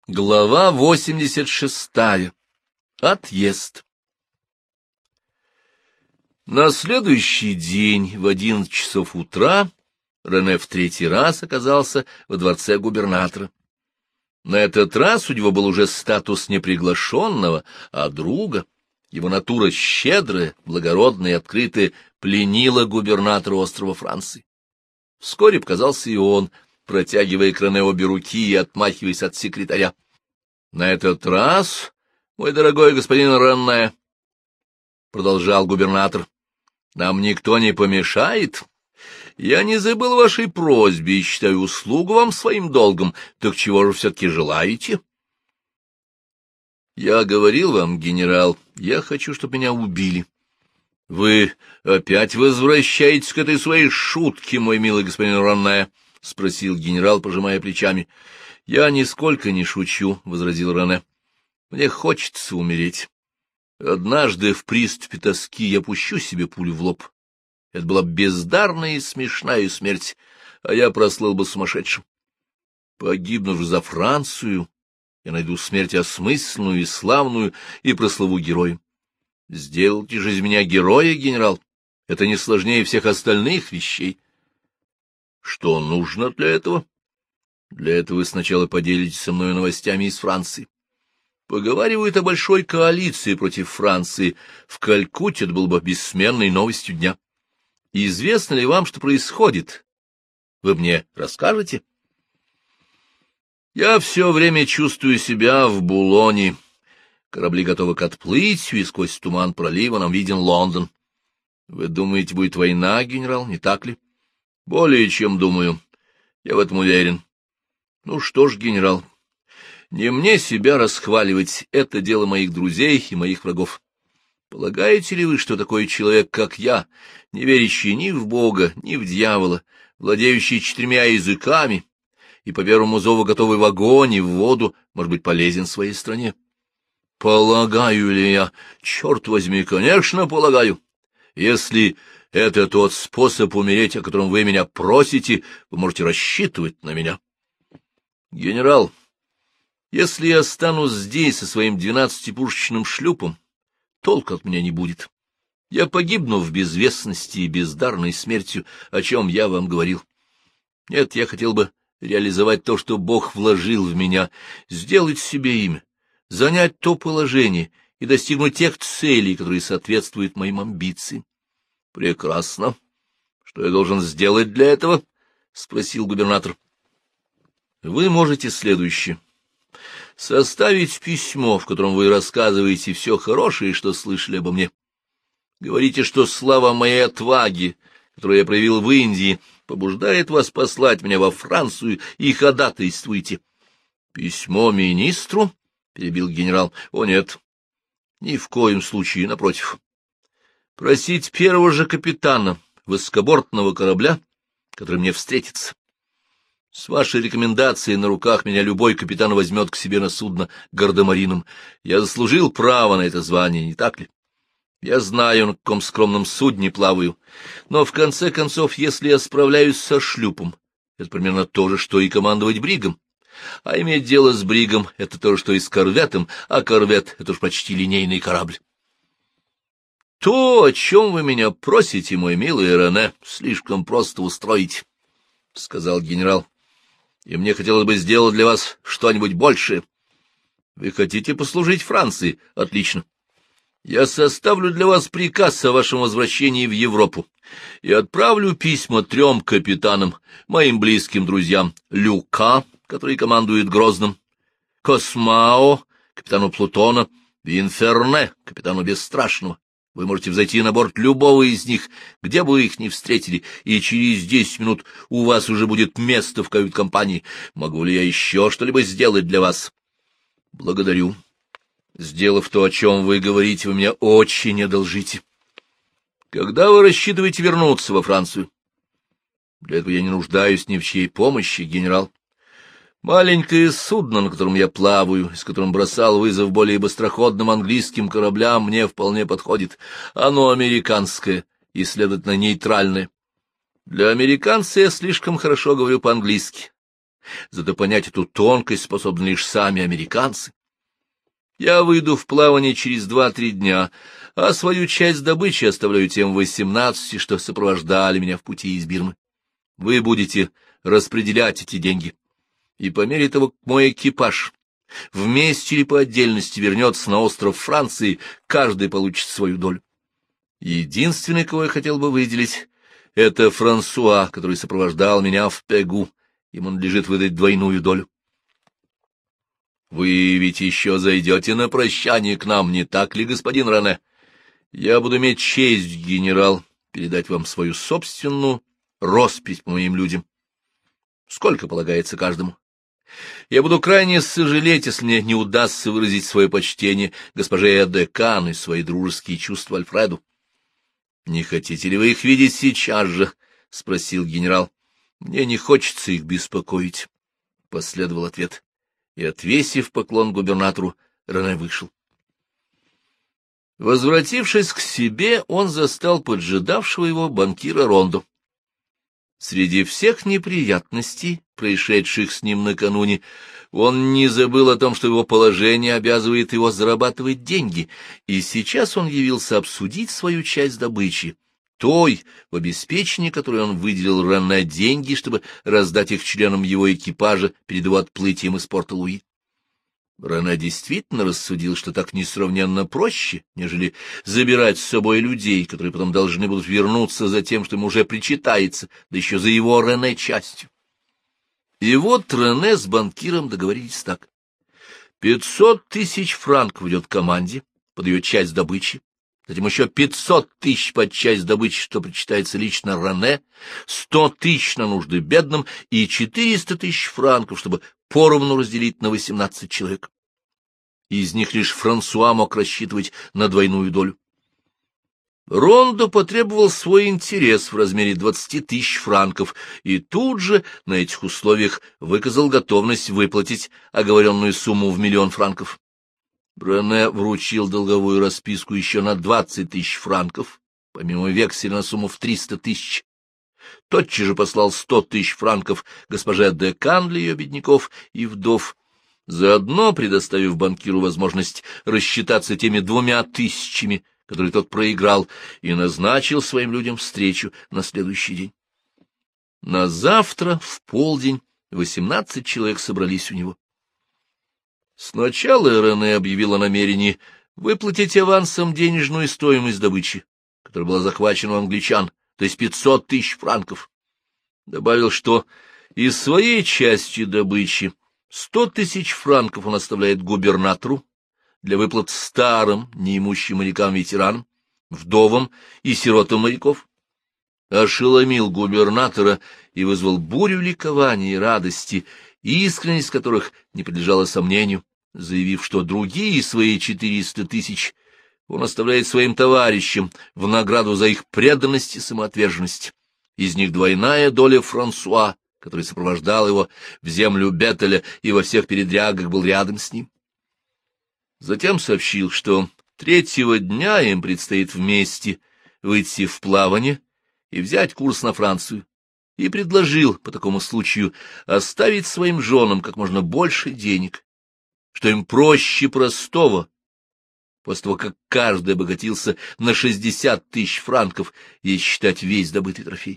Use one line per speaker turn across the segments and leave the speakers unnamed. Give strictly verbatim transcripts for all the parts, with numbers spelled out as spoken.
Глава восемьдесят шестая. Отъезд. На следующий день в одиннадцать часов утра Рене в третий раз оказался во дворце губернатора. На этот раз у него был уже статус не приглашенного, а друга. Его натура щедрая, благородная и открытая пленила губернатора острова Франции. Вскоре показался и он, протягивая к Рене обе руки и отмахиваясь от секретаря. — На этот раз, мой дорогой господин Рене, — продолжал губернатор, — нам никто не помешает. Я не забыл вашей просьбе и считаю услугу вам своим долгом. Так чего же все-таки желаете? — Я говорил вам, генерал, я хочу, чтобы меня убили. — Вы опять возвращаетесь к этой своей шутке, мой милый господин Рене? — спросил генерал, пожимая плечами. — Я нисколько не шучу, — возразил Рене. — Мне хочется умереть. Однажды в приступе тоски я пущу себе пулю в лоб. Это была бездарная и смешная смерть, а я прослыл бы сумасшедшим. Погибнув за Францию, я найду смерть осмысленную и славную и прославу героем. Сделайте же из меня героя, генерал. Это не сложнее всех остальных вещей. Что нужно для этого? Для этого вы сначала поделитесь со мной новостями из Франции. Поговаривают о большой коалиции против Франции. В Калькутте это было бы бессменной новостью дня. Известно ли вам, что происходит? Вы мне расскажете? Я все время чувствую себя в Булоне. Корабли готовы к отплытию, и сквозь туман пролива нам виден Лондон. Вы думаете, будет война, генерал, не так ли? Более чем думаю. Я в этом уверен. Ну что ж, генерал, не мне себя расхваливать, это дело моих друзей и моих врагов. Полагаете ли вы, что такой человек, как я, не верящий ни в Бога, ни в дьявола, владеющий четырьмя языками и по первому зову готовый в огонь и в воду, может быть полезен своей стране? Полагаю ли я? Черт возьми, конечно, полагаю. Если это тот способ умереть, о котором вы меня просите, вы можете рассчитывать на меня. Генерал, если я останусь здесь со своим двенадцатипушечным шлюпом, толку от меня не будет. Я погибну в безвестности и бездарной смертью, о чем я вам говорил. Нет, я хотел бы реализовать то, что Бог вложил в меня, сделать себе имя, занять то положение и достигнуть тех целей, которые соответствуют моим амбициям. — Прекрасно. Что я должен сделать для этого? — спросил губернатор. — Вы можете следующее. Составить письмо, в котором вы рассказываете все хорошее, что слышали обо мне. Говорите, что слава моей отваги, которую я проявил в Индии, побуждает вас послать меня во Францию, и ходатайствуйте. — Письмо министру? — перебил генерал. — О, нет. Ни в коем случае, напротив. Просить первого же капитана высокобортного корабля, который мне встретится. С вашей рекомендацией на руках меня любой капитан возьмет к себе на судно гардемарином. Я заслужил право на это звание, не так ли? Я знаю, на каком скромном судне плаваю, но в конце концов, если я справляюсь со шлюпом, это примерно то же, что и командовать бригом. А иметь дело с бригом — это то же, что и с корветом, а корвет — это уж почти линейный корабль. То, о чем вы меня просите, мой милый Рене, слишком просто устроить, — сказал генерал. И мне хотелось бы сделать для вас что-нибудь большее. Вы хотите послужить Франции? Отлично. Я составлю для вас приказ о вашем возвращении в Европу и отправлю письма трем капитанам, моим близким друзьям: Люка, который командует Грозным, Космао, капитану Плутона, и Инферне, капитану Бесстрашного. Вы можете взойти на борт любого из них, где бы вы их ни встретили, и через десять минут у вас уже будет место в кают-компании. Могу ли я еще что-либо сделать для вас? Благодарю. Сделав то, о чем вы говорите, вы меня очень одолжите. Когда вы рассчитываете вернуться во Францию? Для этого я не нуждаюсь ни в чьей помощи, генерал. Маленькое судно, на котором я плаваю, с которым бросал вызов более быстроходным английским кораблям, мне вполне подходит. Оно американское и, следовательно, нейтральное. Для американца я слишком хорошо говорю по-английски. Зато понять эту тонкость способны лишь сами американцы. Я выйду в плавание через два-три дня, а свою часть добычи оставляю тем восемнадцати, что сопровождали меня в пути из Бирмы. Вы будете распределять эти деньги, и по мере того, как мой экипаж вместе или по отдельности вернется на остров Франции, каждый получит свою долю. Единственный, кого я хотел бы выделить, — это Франсуа, который сопровождал меня в Пегу. Ему надлежит выдать двойную долю. Вы ведь еще зайдете на прощание к нам, не так ли, господин Рене? Я буду иметь честь, генерал, передать вам свою собственную роспись по моим людям. Сколько полагается каждому? Я буду крайне сожалеть, если мне не удастся выразить свое почтение госпоже де Кан и свои дружеские чувства Альфреду. — Не хотите ли вы их видеть сейчас же? — спросил генерал. — Мне не хочется их беспокоить, — последовал ответ. И, отвесив поклон губернатору, Рене вышел. Возвратившись к себе, он застал поджидавшего его банкира Рондо. Среди всех неприятностей, происшедших с ним накануне, он не забыл о том, что его положение обязывает его зарабатывать деньги, и сейчас он явился обсудить свою часть добычи, той, в обеспечении которой он выделил Рене деньги, чтобы раздать их членам его экипажа перед его отплытием из порта Луи. Рене действительно рассудил, что так несравненно проще, нежели забирать с собой людей, которые потом должны будут вернуться за тем, что ему уже причитается, да еще за его Рене частью. И вот Рене с банкиром договорились так. Пятьсот тысяч франков идет команде под ее часть добычи, затем еще пятьсот тысяч под часть добычи, что причитается лично Рене, сто тысяч на нужды бедным и четыреста тысяч франков, чтобы поровну разделить на восемнадцать человек. Из них лишь Франсуа мог рассчитывать на двойную долю. Рондо потребовал свой интерес в размере двадцати тысяч франков и тут же на этих условиях выказал готовность выплатить оговоренную сумму в миллион франков. Рене вручил долговую расписку еще на двадцать тысяч франков, помимо векселя на сумму в триста тысяч. Тотчас же послал сто тысяч франков госпоже де Кан для ее бедняков и вдов, заодно предоставив банкиру возможность рассчитаться теми двумя тысячами, которые тот проиграл, и назначил своим людям встречу на следующий день. На завтра в полдень восемнадцать человек собрались у него. Сначала Рене объявил о намерении выплатить авансом денежную стоимость добычи, которая была захвачена у англичан, то есть пятьсот тысяч франков. Добавил, что из своей части добычи сто тысяч франков он оставляет губернатору для выплат старым, неимущим морякам-ветеранам, вдовам и сиротам моряков. Ошеломил губернатора и вызвал бурю ликования и радости, искренность которых не подлежала сомнению, заявив, что другие свои четыреста тысяч он оставляет своим товарищам в награду за их преданность и самоотверженность. Из них двойная доля Франсуа, который сопровождал его в землю Беттеля и во всех передрягах был рядом с ним. Затем сообщил, что третьего дня им предстоит вместе выйти в плавание и взять курс на Францию, и предложил по такому случаю оставить своим женам как можно больше денег, что им проще простого, после того, как каждый обогатился на шестьдесят тысяч франков, и считать весь добытый трофей.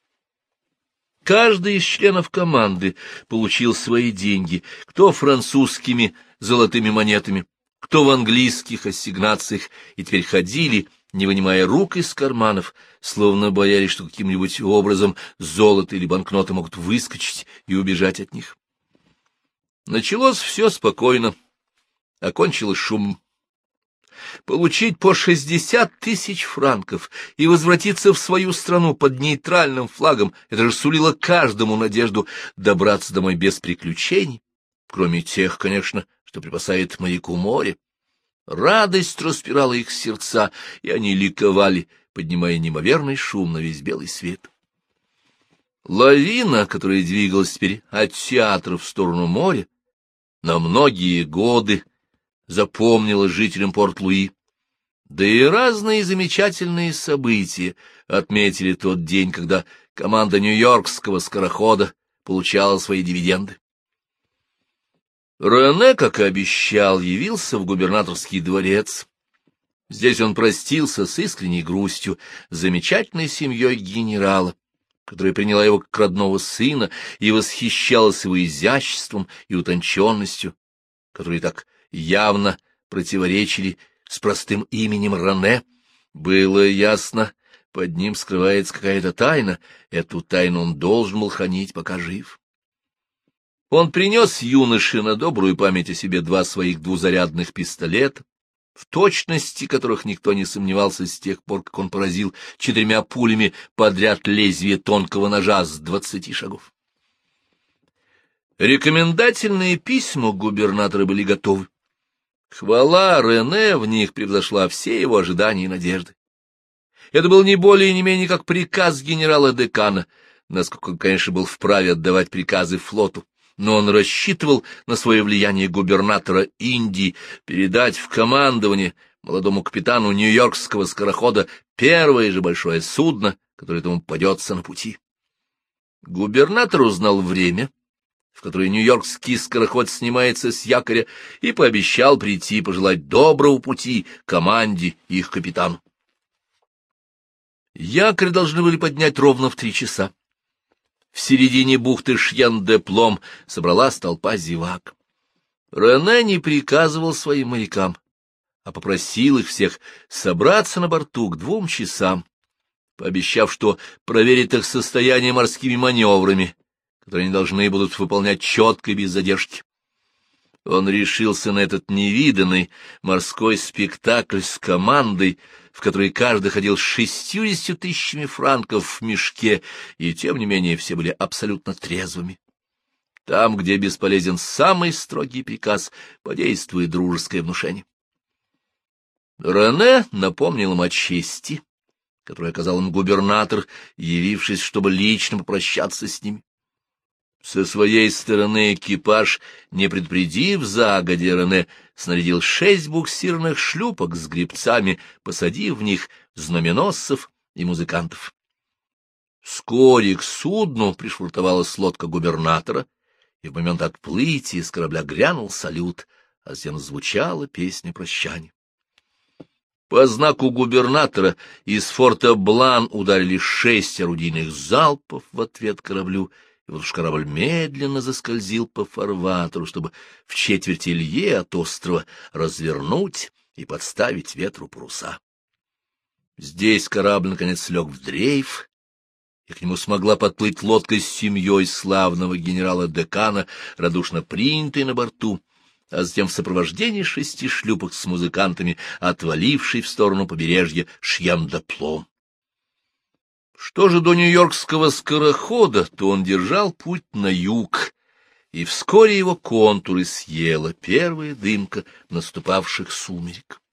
Каждый из членов команды получил свои деньги, кто французскими золотыми монетами, кто в английских ассигнациях, и теперь ходили, не вынимая рук из карманов, словно боялись, что каким-нибудь образом золото или банкноты могут выскочить и убежать от них. Началось все спокойно, окончилось шумом. Получить по шестьдесят тысяч франков и возвратиться в свою страну под нейтральным флагом — это же сулило каждому надежду добраться домой без приключений, кроме тех, конечно, что припасает моряку море. Радость распирала их сердца, и они ликовали, поднимая неимоверный шум на весь белый свет. Лавина, которая двигалась теперь от театра в сторону моря, на многие годы запомнила жителям Порт-Луи, да и разные замечательные события отметили тот день, когда команда нью-йоркского скорохода получала свои дивиденды. Рене, как и обещал, явился в губернаторский дворец. Здесь он простился с искренней грустью с замечательной семьей генерала, которая приняла его как родного сына и восхищалась его изяществом и утонченностью, которые так явно противоречили с простым именем Рене. Было ясно, под ним скрывается какая-то тайна, эту тайну он должен был хранить, пока жив. Он принес юноше на добрую память о себе два своих двузарядных пистолета, в точности которых никто не сомневался с тех пор, как он поразил четырьмя пулями подряд лезвие тонкого ножа с двадцати шагов. Рекомендательные письма губернатора были готовы. Хвала Рене в них превзошла все его ожидания и надежды. Это был не более и не менее как приказ генерала-декана, насколько он, конечно, был вправе отдавать приказы флоту. Но он рассчитывал на свое влияние губернатора Индии передать в командование молодому капитану нью-йоркского скорохода первое же большое судно, которое ему попадется на пути. Губернатор узнал время, в которое нью-йоркский скороход снимается с якоря, и пообещал прийти пожелать доброго пути команде и их капитану. Якорь должны были поднять ровно в три часа. В середине бухты Шьен-де-Плом собралась толпа зевак. Рене не приказывал своим морякам, а попросил их всех собраться на борту к двум часам, пообещав, что проверит их состояние морскими маневрами, которые они должны будут выполнять четко и без задержки. Он решился на этот невиданный морской спектакль с командой, в которой каждый ходил с шестьюдесятью тысячами франков в мешке, и тем не менее все были абсолютно трезвыми. Там, где бесполезен самый строгий приказ, подействует дружеское внушение. Рене напомнил им о чести, которую оказал им губернатор, явившись, чтобы лично попрощаться с ними. Со своей стороны экипаж, не предупредив загодя Рене, снарядил шесть буксирных шлюпок с гребцами, посадив в них знаменосцев и музыкантов. Вскоре к судну пришвартовалась лодка губернатора, и в момент отплытия с корабля грянул салют, а затем звучала песня прощания. По знаку губернатора из форта Блан ударили шесть орудийных залпов в ответ кораблю, и вот уж корабль медленно заскользил по фарватеру, чтобы в четверти лье от острова развернуть и подставить ветру паруса. Здесь корабль, наконец, лег в дрейф, и к нему смогла подплыть лодка с семьей славного генерала-декана, радушно принятой на борту, а затем в сопровождении шести шлюпок с музыкантами, отвалившей в сторону побережья Шьен-де-Плом. Что же до нью-йоркского скорохода, то он держал путь на юг, и вскоре его контуры съела первая дымка наступавших сумерек.